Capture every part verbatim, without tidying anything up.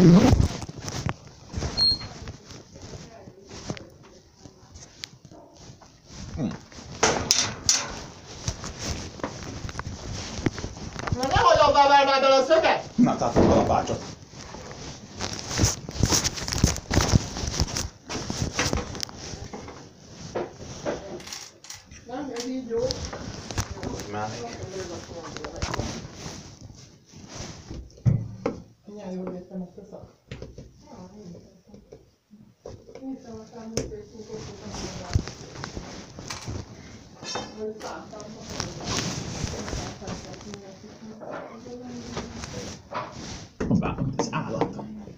Hm. Na nehogy abban vernád el a szöget! Na, tehát a kalapácsot. Nem, ez így jó. Már. Milyen jól értem ezt a szak. Én sem a számít, és úgy osztottam hozzá. Vagy szálltam. Hoppá, ez állat.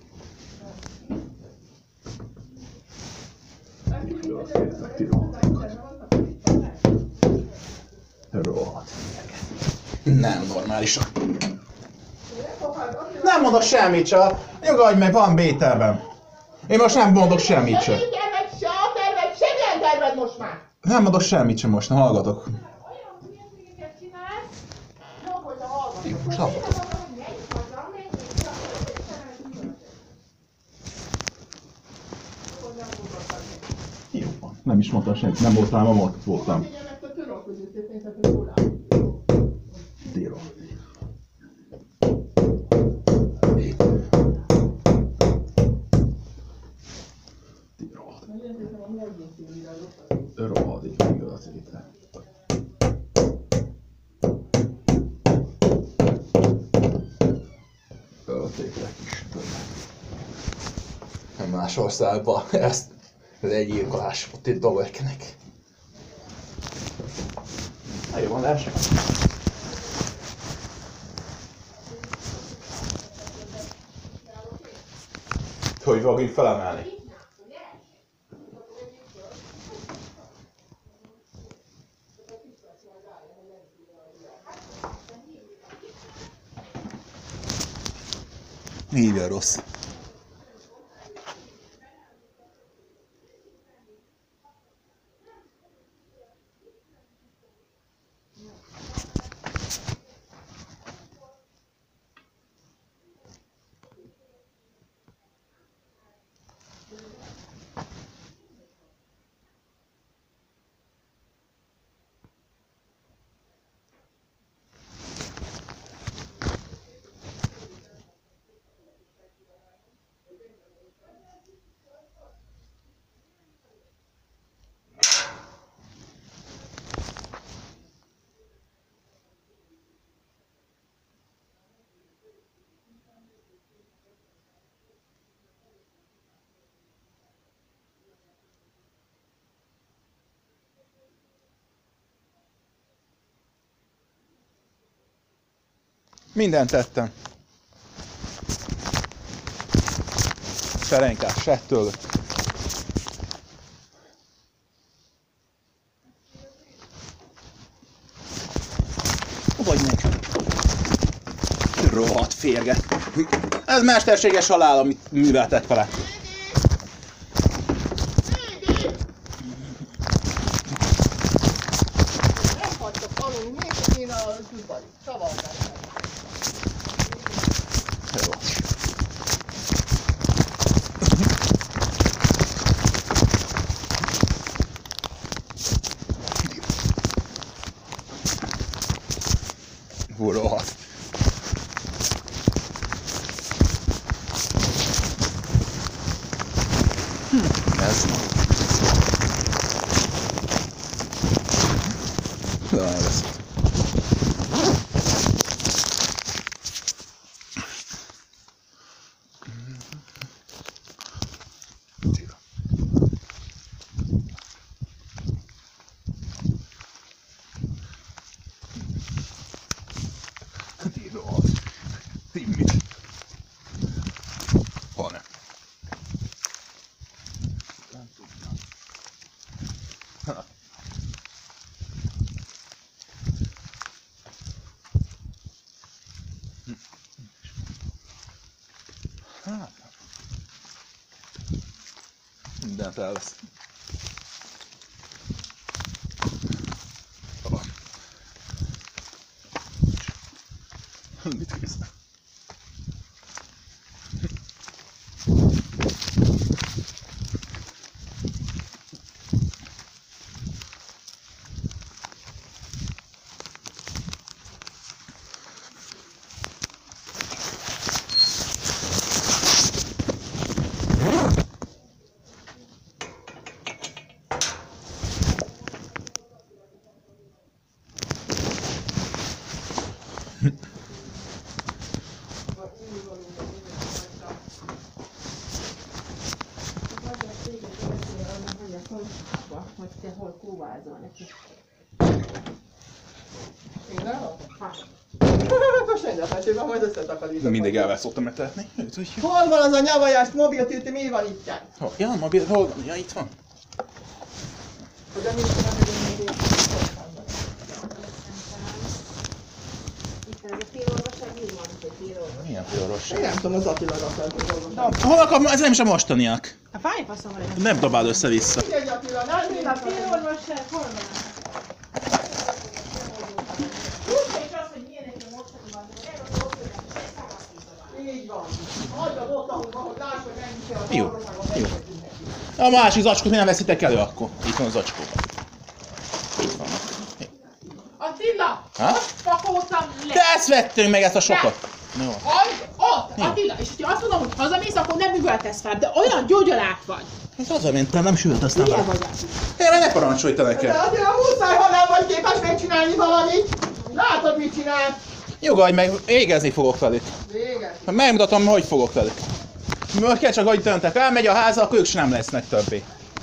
Rohadt. Nem normálisan. Nem mondok semmit, csak nyugodj meg, van bételben. Én most nem mondok semmit sem. Se terved, se a terved, semmilyen terved most már! Nem mondok semmit sem most, nem hallgatok. Olyan hülyeségeket csinálsz, jobb, hogy a hallgatok. Most hallgatok. Jó van, nem is mondtam semmit, nem voltál, ma ott voltam. Figyelj, a török között szépen, tehát a jól áll. Déro. Rohadik még az étel. Ölték is többet. Nem más országban ezt legyilkolás, ott itt dolgoknek. Na jó van, leesek. Hogy fogjuk így felemelni? Hívja rossz. Mindent tettem. Ferenkás settől. Vagy meg. Rohadt férge. Ez mesterséges halál, amit műveltett vele. Nem hagytok aludni, még én a tűzbali. Csavargál. Jó. Rohadt. Hm, ez van. Na, elveszett. Timmit. Ha nem. Nem tudnám. Ha. Hát. Mindent elvesz. Mit kész? maga, hogy te hol kóvázol neki. Én nem? Ha. Most egyáltalán, majd összetakarítom. Mindig el szoktam etetni. Hol van az a nyavajás mobiltűti, mi van itt? Hol? Ja, mobil, hol van? Ja, itt van. De mit nem megyünk még Itt ez a félorvosság, mi van, hogy félorvos? Milyen félorvosság? Én nem tudom, az Attila rakott. Hol akar? Ez nem is a mostaniak. A fájfaszom van egy. Nem dobáld össze-vissza. Figyelj Attila, nem Mi én a akarom. félorvosság, hol van? Úgy az, hogy milyen egy a mostani van, de erről a dolgoknak se szavazítanak. Így van. Hagyjad ott, ahol van, hogy láss, hogy mennyi kell az Jó, orvosságon, jó. megtegyünk neki. A másik zacskót mi nem veszitek elő akkor? Itt van a zacskó. Itt van. Attila! Ha? Ott pakoltam le! De ezt vettünk meg, ezt a sokat. Jó. Ott, ott, Jó. Attila, és ha azt mondom, hogy hazamész, akkor nem üvöltesz fel, de olyan gyógyalák vagy. Ez hazamentem, nem sült, azt nem Milyen áll. vagy Attila? Erre ne parancsolj te De nekem. Attila, muszáj, ha nem vagy képes megcsinálni valamit. Látod, mit csinál? Nyugodj meg, égezni fogok velük. Véges. Megmutatom, hogy fogok velük. Mert kell csak, hogy döntek, elmegy a háza, akkor ők sem nem lesznek többé.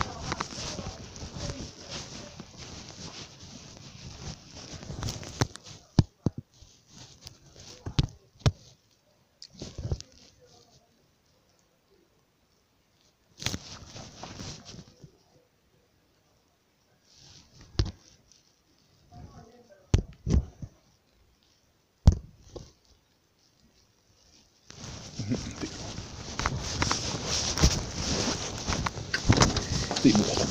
Timur.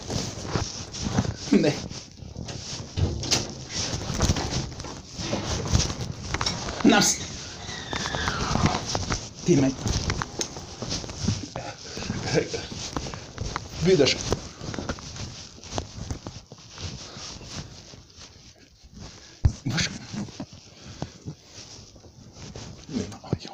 Ne. Nem. Ti meg. Büdös. Most. Mi van? Jó.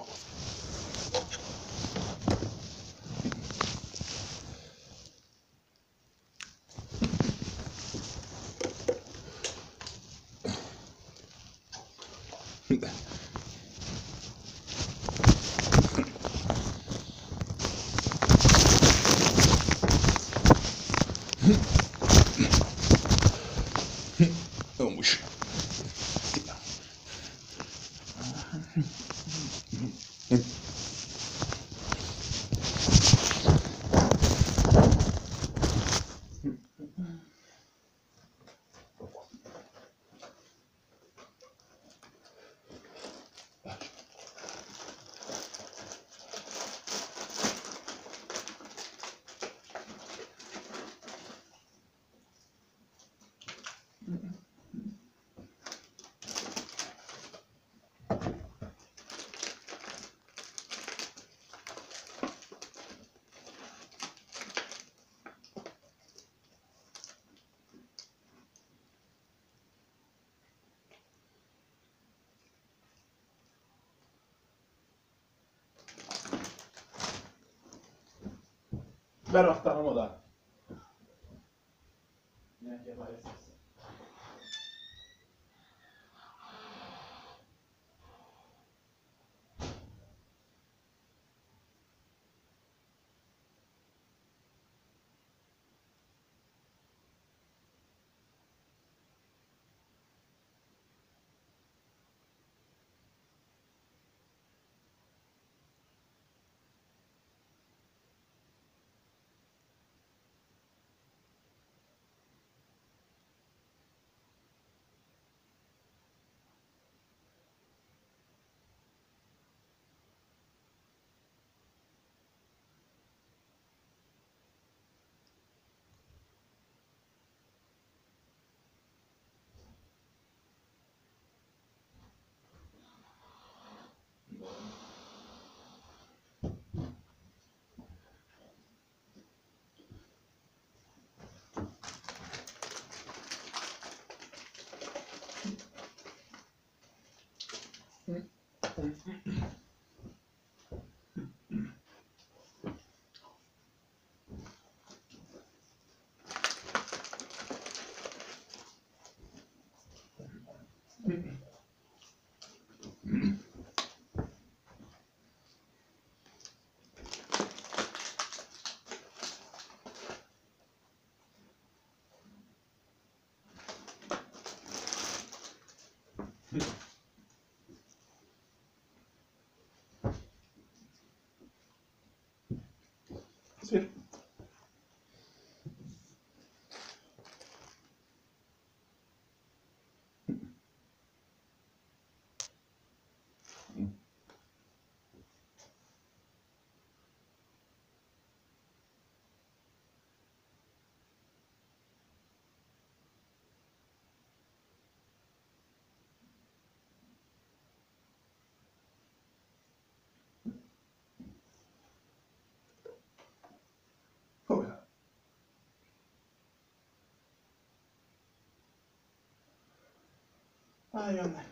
Vamos. Beraktam oda. Hát jönnek.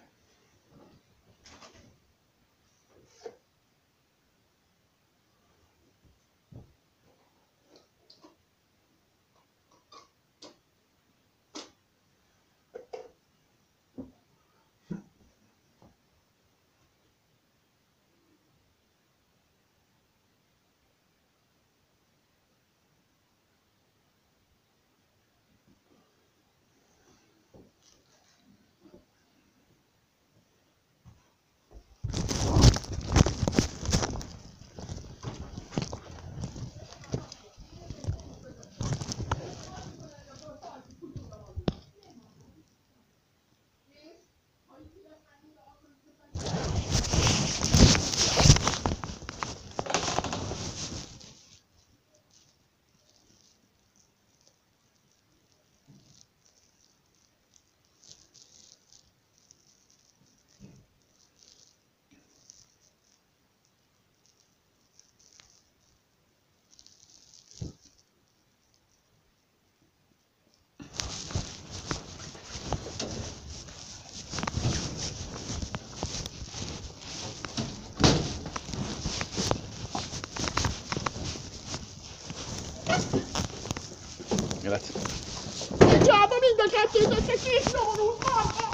Mi lett? Micsoda, mind a kettőtöknek kis nyomorult marha!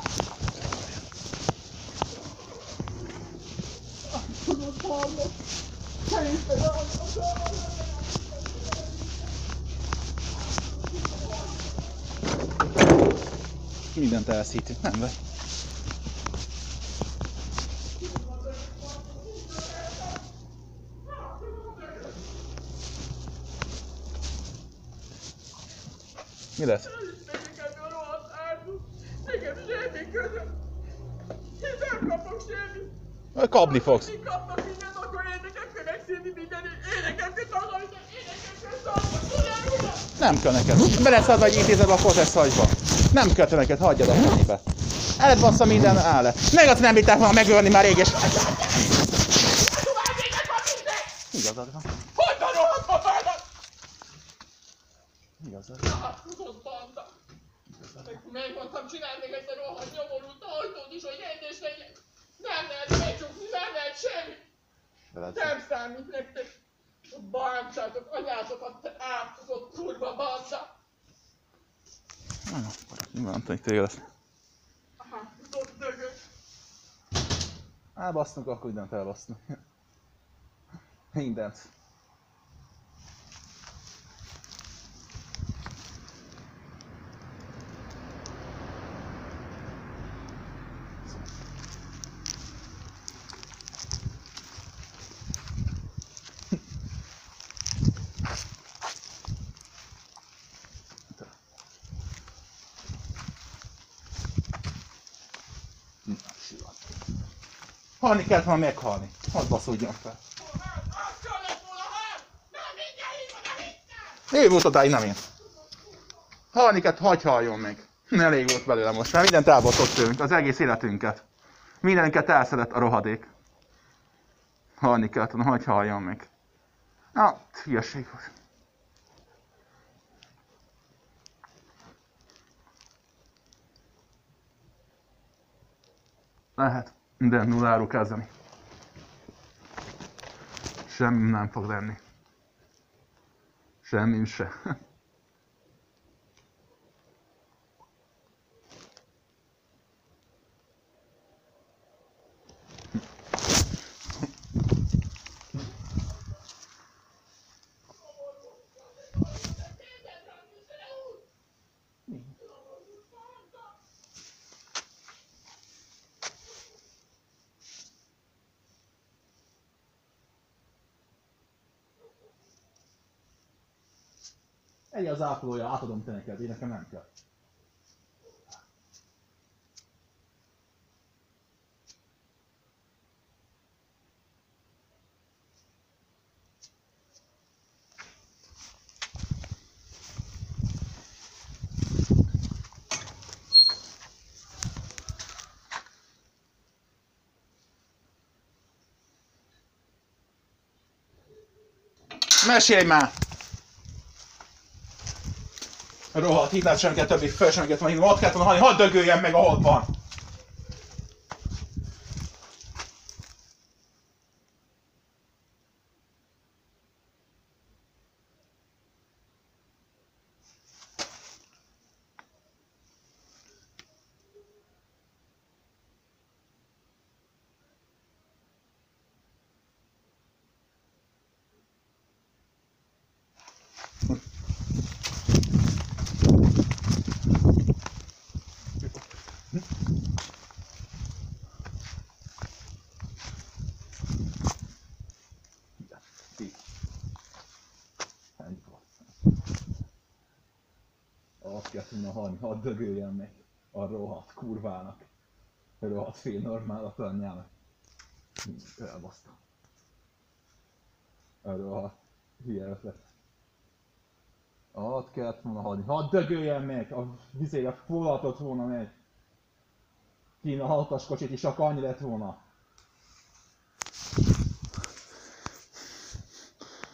Tudod, hallok. Szerintem Mindent elszítünk, nem vagy? Mi lett? nekem a rohadt áldus. Nekem semmi közöm. Én nem kapok semmit. Kapni fogsz. Ti kapnak mindent, akkor én nekem kell megszívni mindent. Én nekem kell tagadni, én nekem kell tagadni. Tudod, uram? Nem kell neked. Be lesz adva egy intézetbe a fotesz hagyba. Nem kell te neked, hagyjad a fenébe. Eled bassza minden állat. Meg azt nem vitták volna megölni már rég és... Igazad van. Hogy van rohadt papádat? Igazad van. Hát, tudod, banda. Megmondtam csinálni még ezt a rohadt nyomorult ajtót is, hogy rendes legyen. Nem lehet becsukni, nem lehet semmi. Nem számít nektek. Bántsátok anyátokat, te átkozott kurva banda. Mi van, hogy téged? Hát, tudod, dögök. Elbasztunk, akkor mindent elbasztunk. Mindent. Halni kellett volna meghalni. Hadd baszódjon fel. Azt kellett volna, hát! Nem mindjárt így van a hittem! Ő volt odáig, nem én. Halni kellett, hagyj halljon meg. Elég volt belőle most, mert mindent elbaszott tőlünk, az egész életünket. Mindenünket elszedett a rohadék. Halni kellett volna, hagyj halljon meg. Na, hülyeség volt. Lehet minden nulláról kezdeni. Semmi nem fog lenni. Semmi se. Egy az ápolója, átadom te neked, én nekem nem kell. Mesélj már! Rohadt, itt sem kell többé föl sem kellett volna hívni, ott kellett volna halni, hadd dögöljen meg, ahol van! Ki? Ennyi fasz. Azt kellett volna halni, hadd dögöljen meg. A rohadt kurvának. A rohadt fél normálatlanjának. Elbasztam. A rohadt hülye ötlet. Ott kellett volna hagyni. Hadd dögöljen meg! A vizére foglaltott volna meg. Kín a halkas kocsit is, csak annyi lett volna.